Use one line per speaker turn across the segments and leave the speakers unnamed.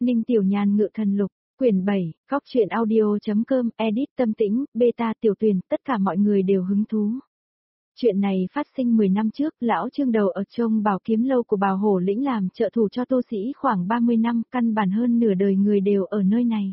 Ninh Tiểu Nhàn ngự thần lục, quyển 7, góc truyện audio.com, edit Tâm Tĩnh, beta Tiểu Tuyền, tất cả mọi người đều hứng thú. Chuyện này phát sinh 10 năm trước, lão Trương Đầu ở trong Bảo Kiếm Lâu của Bảo Hổ Lĩnh làm trợ thủ cho tu sĩ khoảng 30 năm, căn bản hơn nửa đời người đều ở nơi này.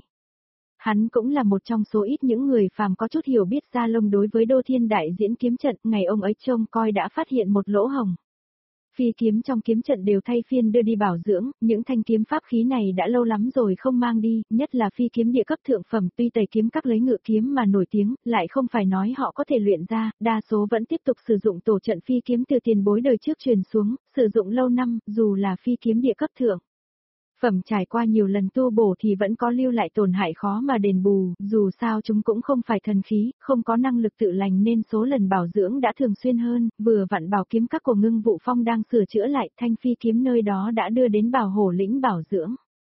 Hắn cũng là một trong số ít những người phàm có chút hiểu biết ra lông đối với Đô Thiên Đại Diễn kiếm trận, ngày ông ấy trông coi đã phát hiện một lỗ hổng. Phi kiếm trong kiếm trận đều thay phiên đưa đi bảo dưỡng, những thanh kiếm pháp khí này đã lâu lắm rồi không mang đi, nhất là phi kiếm địa cấp thượng phẩm, tuy Tây kiếm các lấy ngự kiếm mà nổi tiếng, lại không phải nói họ có thể luyện ra, đa số vẫn tiếp tục sử dụng tổ trận phi kiếm từ tiền bối đời trước truyền xuống, sử dụng lâu năm, dù là phi kiếm địa cấp thượng phẩm trải qua nhiều lần tu bổ thì vẫn có lưu lại tổn hại khó mà đền bù, dù sao chúng cũng không phải thần khí, không có năng lực tự lành nên số lần bảo dưỡng đã thường xuyên hơn, vừa vặn Bảo Kiếm các của Ngưng Vũ Phong đang sửa chữa lại, thanh phi kiếm nơi đó đã đưa đến Bảo Hổ Lĩnh bảo dưỡng.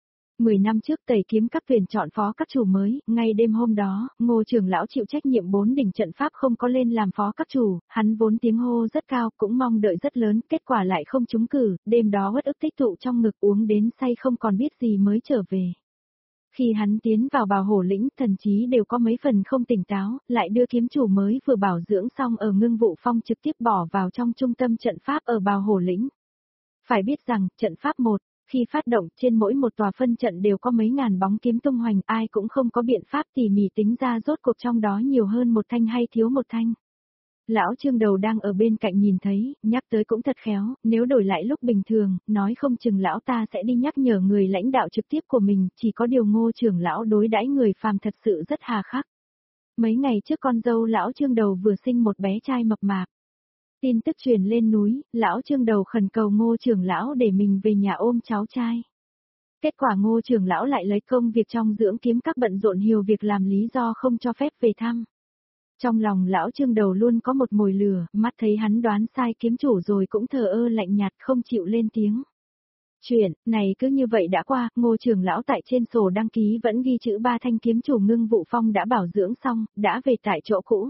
10 năm trước Tây kiếm các tuyển chọn phó các chủ mới, ngay đêm hôm đó, Ngô trưởng lão chịu trách nhiệm 4 đỉnh trận pháp không có lên làm phó các chủ, hắn vốn tiếng hô rất cao, cũng mong đợi rất lớn, kết quả lại không trúng cử, đêm đó uất ức tích tụ trong ngực uống đến say không còn biết gì mới trở về. Khi hắn tiến vào Bảo Hổ Lĩnh, thần trí đều có mấy phần không tỉnh táo, lại đưa kiếm chủ mới vừa bảo dưỡng xong ở Ngưng Vũ Phong trực tiếp bỏ vào trong trung tâm trận pháp ở Bảo Hổ Lĩnh. Phải biết rằng, trận pháp 1, khi phát động, trên mỗi một tòa phân trận đều có mấy ngàn bóng kiếm tung hoành, ai cũng không có biện pháp tỉ mỉ tính ra rốt cuộc trong đó nhiều hơn một thanh hay thiếu một thanh. Lão Trương Đầu đang ở bên cạnh nhìn thấy, nhắc tới cũng thật khéo, nếu đổi lại lúc bình thường, nói không chừng lão ta sẽ đi nhắc nhở người lãnh đạo trực tiếp của mình, chỉ có điều Ngô trưởng lão đối đãi người phàm thật sự rất hà khắc. Mấy ngày trước con dâu lão Trương Đầu vừa sinh một bé trai mập mạp. Tin tức truyền lên núi, lão Trương Đầu khẩn cầu Ngô trưởng lão để mình về nhà ôm cháu trai. Kết quả Ngô trưởng lão lại lấy công việc trong dưỡng kiếm các bận rộn nhiều việc làm lý do không cho phép về thăm. Trong lòng lão Trương Đầu luôn có một mồi lửa, mắt thấy hắn đoán sai kiếm chủ rồi cũng thờ ơ lạnh nhạt không chịu lên tiếng. Chuyện này cứ như vậy đã qua, Ngô trưởng lão tại trên sổ đăng ký vẫn ghi chữ 3 thanh kiếm chủ Ngưng Vũ Phong đã bảo dưỡng xong, đã về tại chỗ cũ.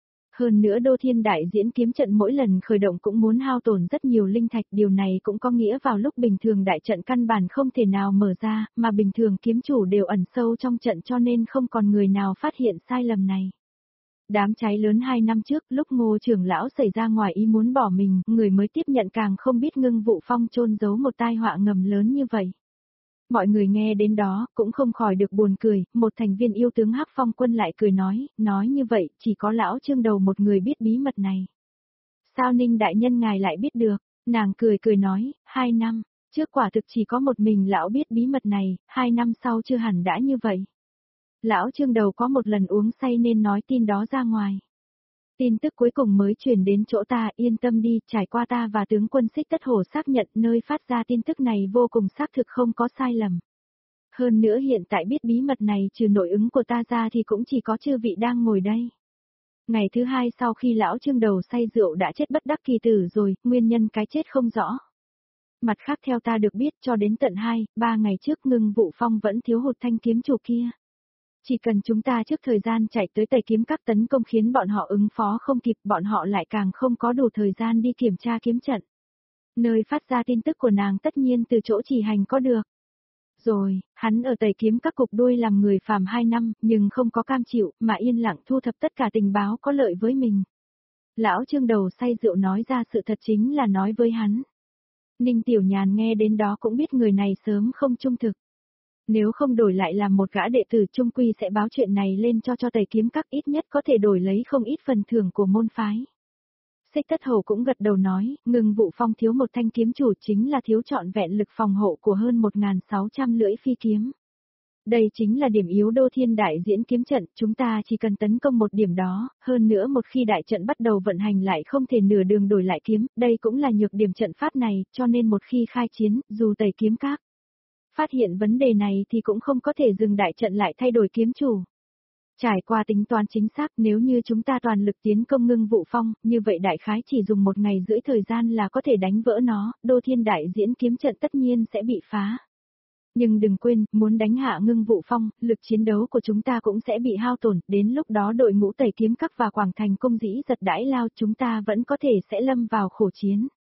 Hơn nữa Đô Thiên Đại Diễn kiếm trận mỗi lần khởi động cũng muốn hao tổn rất nhiều linh thạch, điều này cũng có nghĩa vào lúc bình thường đại trận căn bản không thể nào mở ra, mà bình thường kiếm chủ đều ẩn sâu trong trận cho nên không còn người nào phát hiện sai lầm này. Đám cháy lớn 2 năm trước, lúc Ngô trưởng lão xảy ra ngoài ý muốn bỏ mình, người mới tiếp nhận càng không biết Ngưng Vũ Phong chôn giấu một tai họa ngầm lớn như vậy. Mọi người nghe đến đó, cũng không khỏi được buồn cười, một thành viên yêu tướng Hắc Phong Quân lại cười nói như vậy, chỉ có lão Trương Đầu một người biết bí mật này. Sao Ninh đại nhân ngài lại biết được? Nàng cười nói, 2 năm, trước quả thực chỉ có một mình lão biết bí mật này, 2 năm sau chưa hẳn đã như vậy. Lão Trương Đầu có một lần uống say nên nói tin đó ra ngoài. Tin tức cuối cùng mới truyền đến chỗ ta, yên tâm đi, trải qua ta và tướng quân Xích Tất Hổ xác nhận nơi phát ra tin tức này vô cùng xác thực không có sai lầm. Hơn nữa hiện tại biết bí mật này trừ nội ứng của ta ra thì cũng chỉ có chư vị đang ngồi đây. Ngày thứ 2 sau khi lão Trương Đầu say rượu đã chết bất đắc kỳ tử rồi, nguyên nhân cái chết không rõ. Mặt khác theo ta được biết cho đến tận 2-3 ngày trước Ngưng Vũ Phong vẫn thiếu hụt thanh kiếm chủ kia. Chỉ cần chúng ta trước thời gian chạy tới Tây kiếm các tấn công khiến bọn họ ứng phó không kịp, bọn họ lại càng không có đủ thời gian đi kiểm tra kiếm trận. Nơi phát ra tin tức của nàng tất nhiên từ chỗ chỉ hành có được. Rồi, hắn ở Tây kiếm các cục đuôi làm người phàm 2 năm, nhưng không có cam chịu, mà yên lặng thu thập tất cả tình báo có lợi với mình. Lão Trương Đầu say rượu nói ra sự thật chính là nói với hắn. Ninh Tiểu Nhàn nghe đến đó cũng biết người này sớm không trung thực. Nếu không đổi lại làm một gã đệ tử trung quy sẽ báo chuyện này lên cho Tây kiếm các, ít nhất có thể đổi lấy không ít phần thưởng của môn phái. Xích Tất Hổ cũng gật đầu nói, Ngưng Vũ Phong thiếu một thanh kiếm chủ chính là thiếu trọn vẹn lực phòng hộ của hơn 1.600 lưỡi phi kiếm. Đây chính là điểm yếu Đô Thiên Đại Diễn kiếm trận, chúng ta chỉ cần tấn công một điểm đó, hơn nữa một khi đại trận bắt đầu vận hành lại không thể nửa đường đổi lại kiếm, đây cũng là nhược điểm trận pháp này, cho nên một khi khai chiến, dù Tây kiếm các phát hiện vấn đề này thì cũng không có thể dừng đại trận lại thay đổi kiếm chủ. Trải qua tính toán chính xác, nếu như chúng ta toàn lực tiến công Ngưng Vũ Phong, như vậy đại khái chỉ dùng 1 ngày rưỡi thời gian là có thể đánh vỡ nó, Đô Thiên Đại Diễn kiếm trận tất nhiên sẽ bị phá. Nhưng đừng quên, muốn đánh hạ Ngưng Vũ Phong, lực chiến đấu của chúng ta cũng sẽ bị hao tổn, đến lúc đó đội ngũ Tây kiếm các và Quảng Thành Cung dĩ giật đãi lao chúng ta vẫn có thể sẽ lâm vào khổ chiến.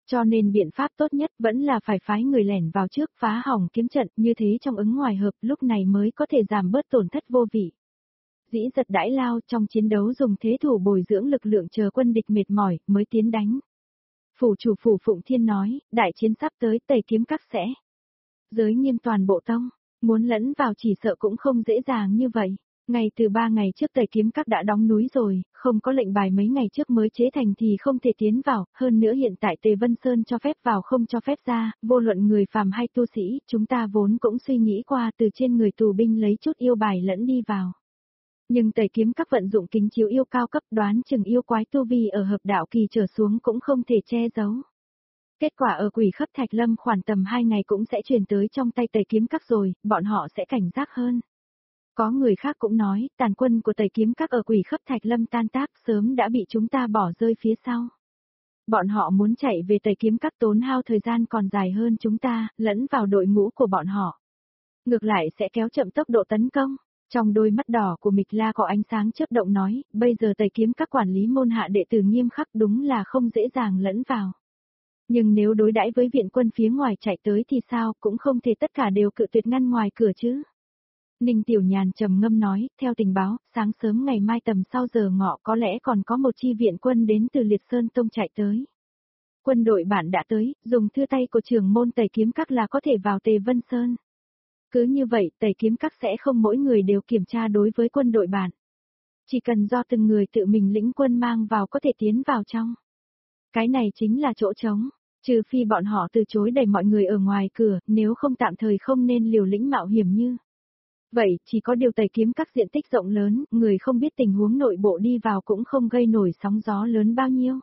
Cho nên biện pháp tốt nhất vẫn là phải phái người lẻn vào trước phá hỏng kiếm trận, như thế trong ứng ngoài hợp lúc này mới có thể giảm bớt tổn thất vô vị. Dĩ giật đãi lao trong chiến đấu dùng thế thủ bồi dưỡng lực lượng chờ quân địch mệt mỏi mới tiến đánh. Phủ chủ phủ Phụng Thiên nói, đại chiến sắp tới Tây Kiếm Các sẽ giới nghiêm toàn bộ tông, muốn lẫn vào chỉ sợ cũng không dễ dàng như vậy. Ngay từ 3 ngày trước Tây Kiếm Các đã đóng núi rồi, không có lệnh bài mấy ngày trước mới chế thành thì không thể tiến vào, hơn nữa hiện tại Tề Vân Sơn cho phép vào không cho phép ra, vô luận người phàm hay tu sĩ, chúng ta vốn cũng suy nghĩ qua từ trên người tù binh lấy chút yêu bài lẫn đi vào. Nhưng Tây Kiếm Các vận dụng kính chiếu yêu cao cấp đoán chừng yêu quái tu vi ở hợp đạo kỳ trở xuống cũng không thể che giấu. Kết quả ở Quỷ Khấp Thạch Lâm khoảng tầm 2 ngày cũng sẽ truyền tới trong tay Tây Kiếm Các rồi, bọn họ sẽ cảnh giác hơn. Có người khác cũng nói, tàn quân của Tây Kiếm Các ở Quỷ Khấp Thạch Lâm tan tác sớm đã bị chúng ta bỏ rơi phía sau. Bọn họ muốn chạy về Tây Kiếm Các tốn hao thời gian còn dài hơn chúng ta, lẫn vào đội ngũ của bọn họ. Ngược lại sẽ kéo chậm tốc độ tấn công. Trong đôi mắt đỏ của Mịch La có ánh sáng chớp động nói, bây giờ Tây Kiếm Các quản lý môn hạ đệ tử nghiêm khắc đúng là không dễ dàng lẫn vào. Nhưng nếu đối đãi với viện quân phía ngoài chạy tới thì sao, cũng không thể tất cả đều cự tuyệt ngăn ngoài cửa chứ. Ninh Tiểu Nhàn trầm ngâm nói, theo tình báo, sáng sớm ngày mai tầm sau giờ ngọ có lẽ còn có một chi viện quân đến từ Liệt Sơn Tông chạy tới. Quân đội bạn đã tới, dùng thư tay của trưởng môn Tây Kiếm Các là có thể vào Tề Vân Sơn. Cứ như vậy, Tây Kiếm Các sẽ không mỗi người đều kiểm tra đối với quân đội bạn. Chỉ cần do từng người tự mình lĩnh quân mang vào có thể tiến vào trong. Cái này chính là chỗ trống, trừ phi bọn họ từ chối đẩy mọi người ở ngoài cửa, nếu không tạm thời không nên liều lĩnh mạo hiểm như. Vậy, chỉ có điều Tây Kiếm Các diện tích rộng lớn, người không biết tình huống nội bộ đi vào cũng không gây nổi sóng gió lớn bao nhiêu.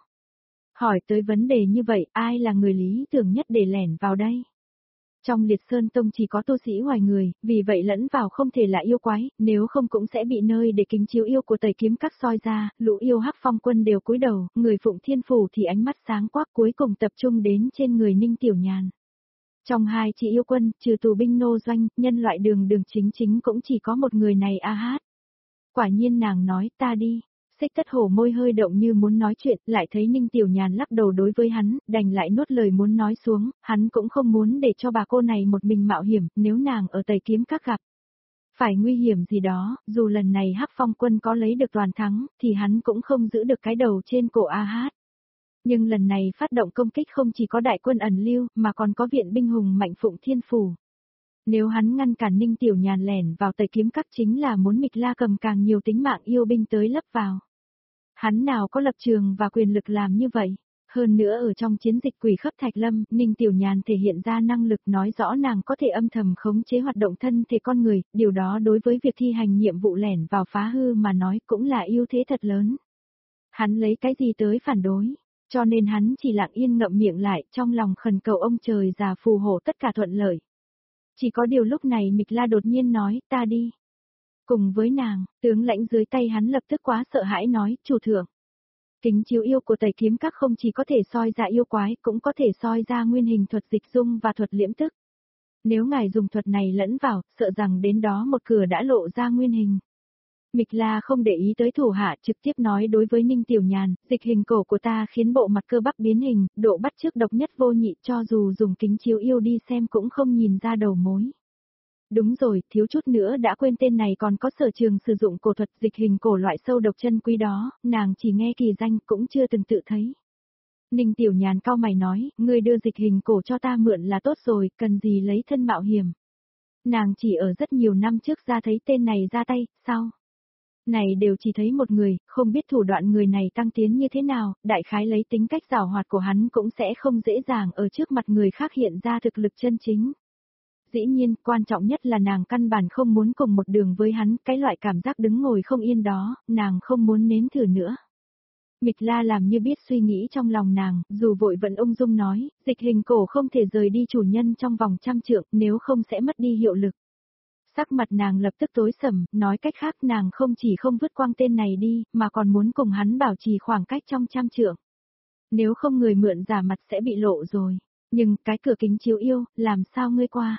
Hỏi tới vấn đề như vậy, ai là người lý tưởng nhất để lẻn vào đây? Trong Liệt Sơn Tông chỉ có tu sĩ ngoài người, vì vậy lẫn vào không thể là yêu quái, nếu không cũng sẽ bị nơi để kính chiếu yêu của Tây Kiếm Các soi ra, lũ yêu Hắc Phong quân đều cúi đầu, người Phụng Thiên Phủ thì ánh mắt sáng quắc cuối cùng tập trung đến trên người Ninh Tiểu Nhàn. Trong hai chị yêu quân, trừ tù binh nô doanh, nhân loại đường chính chính cũng chỉ có một người này a hát. Quả nhiên nàng nói ta đi. Xích Tất Hổ môi hơi động như muốn nói chuyện, lại thấy Ninh Tiểu Nhàn lắc đầu đối với hắn, đành lại nuốt lời muốn nói xuống, hắn cũng không muốn để cho bà cô này một mình mạo hiểm, nếu nàng ở Tây Kiếm Các gặp. Phải nguy hiểm gì đó, dù lần này Hắc Phong quân có lấy được toàn thắng, thì hắn cũng không giữ được cái đầu trên cổ a hát. Nhưng lần này phát động công kích không chỉ có đại quân ẩn lưu, mà còn có viện binh hùng mạnh Phụng Thiên Phủ. Nếu hắn ngăn cản Ninh Tiểu Nhàn lẻn vào Tây Kiếm Các chính là muốn Mịch La cầm càng nhiều tính mạng yêu binh tới lấp vào. Hắn nào có lập trường và quyền lực làm như vậy. Hơn nữa ở trong chiến dịch Quỷ Khấp Thạch Lâm, Ninh Tiểu Nhàn thể hiện ra năng lực nói rõ nàng có thể âm thầm khống chế hoạt động thân thể con người, điều đó đối với việc thi hành nhiệm vụ lẻn vào phá hư mà nói cũng là ưu thế thật lớn. Hắn lấy cái gì tới phản đối, cho nên hắn chỉ lặng yên ngậm miệng lại trong lòng khẩn cầu ông trời già phù hộ tất cả thuận lợi. Chỉ có điều lúc này Mịch La đột nhiên nói, ta đi. Cùng với nàng, tướng lãnh dưới tay hắn lập tức quá sợ hãi nói, chủ thượng. Kính chiếu yêu của Tây Kiếm Các không chỉ có thể soi ra yêu quái, cũng có thể soi ra nguyên hình thuật dịch dung và thuật liễm tức. Nếu ngài dùng thuật này lẫn vào, sợ rằng đến đó một cửa đã lộ ra nguyên hình. Mịch La không để ý tới thủ hạ, trực tiếp nói đối với Ninh Tiểu Nhàn, dịch hình cổ của ta khiến bộ mặt cơ bắp biến hình, độ bắt chước độc nhất vô nhị, cho dù dùng kính chiếu yêu đi xem cũng không nhìn ra đầu mối. Đúng rồi, thiếu chút nữa đã quên tên này còn có sở trường sử dụng cổ thuật dịch hình cổ loại sâu độc chân quý đó, nàng chỉ nghe kỳ danh cũng chưa từng tự thấy. Ninh Tiểu Nhàn cau mày nói, ngươi đưa dịch hình cổ cho ta mượn là tốt rồi, cần gì lấy thân mạo hiểm. Nàng chỉ ở rất nhiều năm trước ra thấy tên này ra tay, sao? Này đều chỉ thấy một người, không biết thủ đoạn người này tăng tiến như thế nào, đại khái lấy tính cách giảo hoạt của hắn cũng sẽ không dễ dàng ở trước mặt người khác hiện ra thực lực chân chính. Dĩ nhiên, quan trọng nhất là nàng căn bản không muốn cùng một đường với hắn, cái loại cảm giác đứng ngồi không yên đó, nàng không muốn nếm thử nữa. Mịch La làm như biết suy nghĩ trong lòng nàng, dù vội vẫn ung dung nói, dịch hình cổ không thể rời đi chủ nhân trong vòng 100 trượng, nếu không sẽ mất đi hiệu lực. Sắc mặt nàng lập tức tối sầm, nói cách khác nàng không chỉ không vứt quang tên này đi, mà còn muốn cùng hắn bảo trì khoảng cách trong 100 trượng. Nếu không người mượn giả mặt sẽ bị lộ rồi. Nhưng cái cửa kính chiếu yêu, làm sao ngươi qua?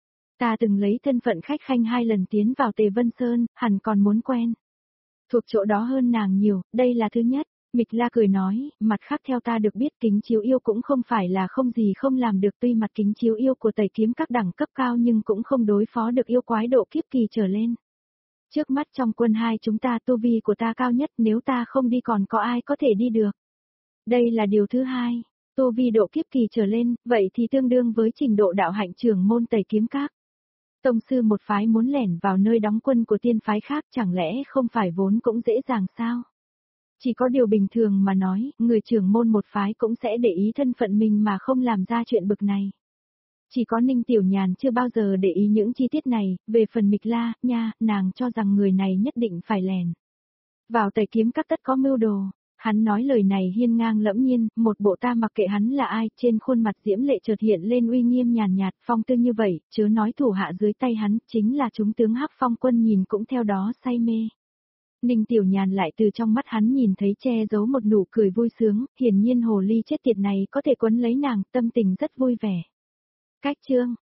Ta từng lấy thân phận khách khanh 2 lần tiến vào Tề Vân Sơn, hẳn còn muốn quen. Thuộc chỗ đó hơn nàng nhiều, đây là thứ nhất. Mịch La cười nói, mặt khác theo ta được biết Kính Chiếu Yêu cũng không phải là không gì không làm được, tuy mặt Kính Chiếu Yêu của Tẩy Kiếm các đẳng cấp cao nhưng cũng không đối phó được yêu quái độ kiếp kỳ trở lên. Trước mắt trong quân hai chúng ta tu vi của ta cao nhất, nếu ta không đi còn có ai có thể đi được. Đây là điều thứ hai, tu vi độ kiếp kỳ trở lên, vậy thì tương đương với trình độ đạo hạnh trưởng môn Tẩy Kiếm các. Tông sư một phái muốn lẻn vào nơi đóng quân của tiên phái khác chẳng lẽ không phải vốn cũng dễ dàng sao? Chỉ có điều bình thường mà nói, người trưởng môn một phái cũng sẽ để ý thân phận mình mà không làm ra chuyện bực này. Chỉ có Ninh Tiểu Nhàn chưa bao giờ để ý những chi tiết này, về phần Mịch La, nha, nàng cho rằng người này nhất định phải lèn vào Tẩy Kiếm các tất có mưu đồ. Hắn nói lời này hiên ngang lẫm nhiên, một bộ ta mặc kệ hắn là ai, trên khuôn mặt diễm lệ chợt hiện lên uy nghiêm nhàn nhạt, phong tư như vậy, chớ nói thủ hạ dưới tay hắn, chính là chúng tướng Hắc Phong quân nhìn cũng theo đó say mê. Ninh Tiểu Nhàn lại từ trong mắt hắn nhìn thấy che giấu một nụ cười vui sướng, hiển nhiên hồ ly chết tiệt này có thể quấn lấy nàng, tâm tình rất vui vẻ. Cách chương